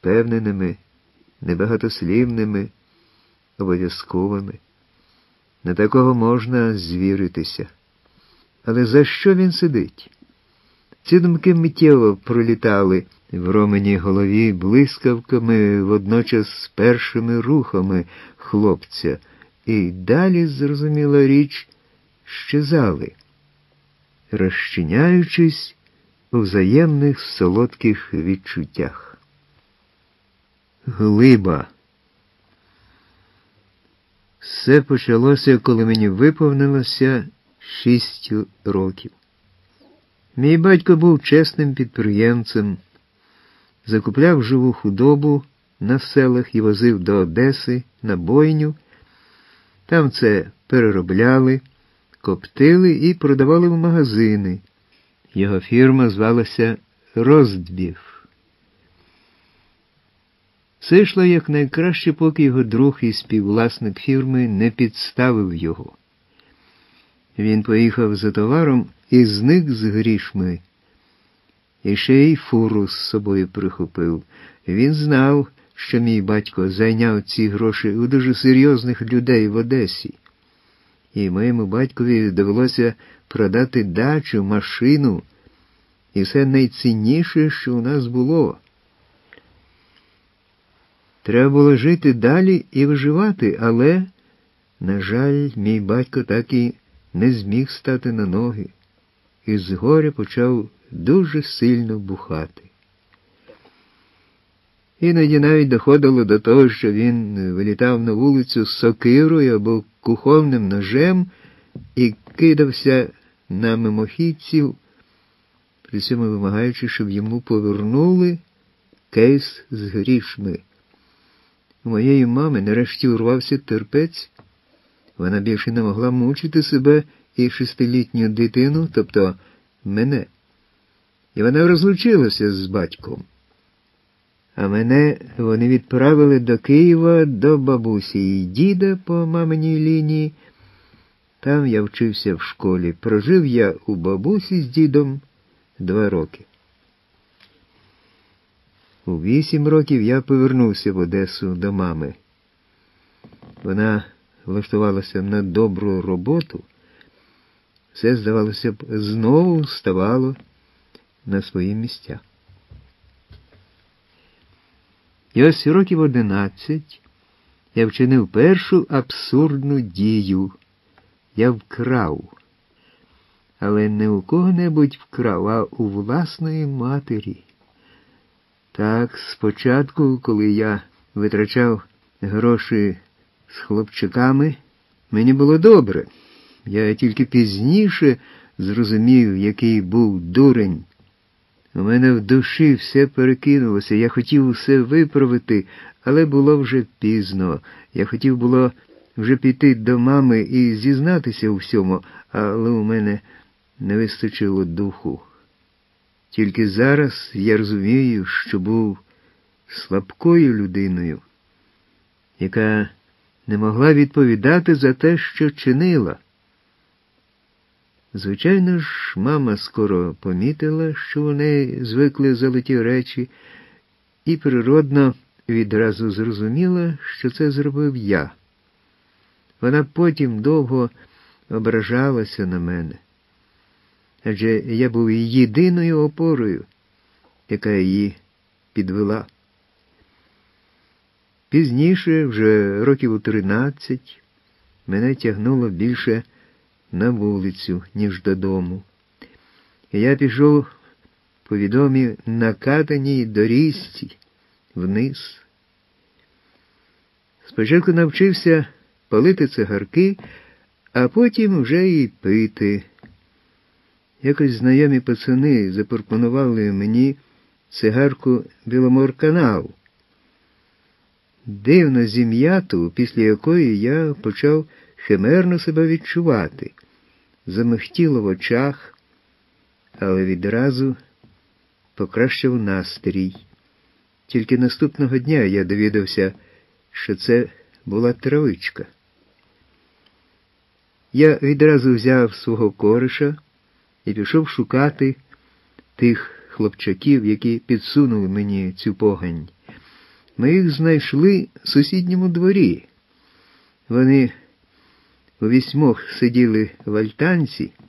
невпевненими, небагатослівними, обов'язковими. На такого можна звіритися. Але за що він сидить? Ці думки миттєво пролітали в Роминій голові блискавками водночас з першими рухами хлопця, і далі, зрозуміла річ, щезали, розчиняючись у взаємних солодких відчуттях. Глиба. Все почалося, коли мені виповнилося 6 років. Мій батько був чесним підприємцем, закупляв живу худобу на селах і возив до Одеси на бойню. Там це переробляли, коптили і продавали в магазини. Його фірма звалася «Роздбів». Все йшло якнайкраще, поки його друг і співвласник фірми не підставив його. Він поїхав за товаром і зник з грішми. І ще й фуру з собою прихопив. Він знав, що мій батько зайняв ці гроші у дуже серйозних людей в Одесі. І моєму батькові довелося продати дачу, машину і все найцінніше, що у нас було. Треба було жити далі і виживати, але, на жаль, мій батько так і не зміг стати на ноги, і згоря почав дуже сильно бухати. Іноді навіть доходило до того, що він вилітав на вулицю з сокирою або кухонним ножем і кидався на мимохідців, при цьому вимагаючи, щоб йому повернули кейс з грішми. У моєї мами нарешті урвався терпець. Вона більше не могла мучити себе і 6-літню дитину, тобто мене. І вона розлучилася з батьком. А мене вони відправили до Києва до бабусі і діда по маминій лінії. Там я вчився в школі. Прожив я у бабусі з дідом 2 роки. У 8 років я повернувся в Одесу до мами. Вона влаштувалася на добру роботу. Все, здавалося б, знову ставало на свої місця. І ось років 11 я вчинив першу абсурдну дію. Я вкрав. Але не у кого-небудь вкрав, а у власної матері. Так, спочатку, коли я витрачав гроші з хлопчиками, мені було добре. Я тільки пізніше зрозумів, який був дурень. У мене в душі все перекинулося, я хотів усе виправити, але було вже пізно. Я хотів було вже піти до мами і зізнатися у всьому, але у мене не вистачило духу. Тільки зараз я розумію, що був слабкою людиною, яка не могла відповідати за те, що чинила. Звичайно ж, мама скоро помітила, що у неї звикли золоті речі, і природно відразу зрозуміла, що це зробив я. Вона потім довго ображалася на мене, адже я був її єдиною опорою, яка її підвела. Пізніше, вже років у 13, мене тягнуло більше на вулицю, ніж додому. І я пішов по відомій накатаній доріжці вниз. Спочатку навчився палити цигарки, а потім вже і пити. Якось знайомі пацани запропонували мені цигарку «Біломорканал». Дивно зім'яту, після якої я почав химерно себе відчувати. Замихтіло в очах, але відразу покращив настрій. Тільки наступного дня я довідався, що це була травичка. Я відразу взяв свого кореша і пішов шукати тих хлопчаків, які підсунули мені цю погань. Ми їх знайшли в сусідньому дворі. Вони у 8 сиділи в альтанці,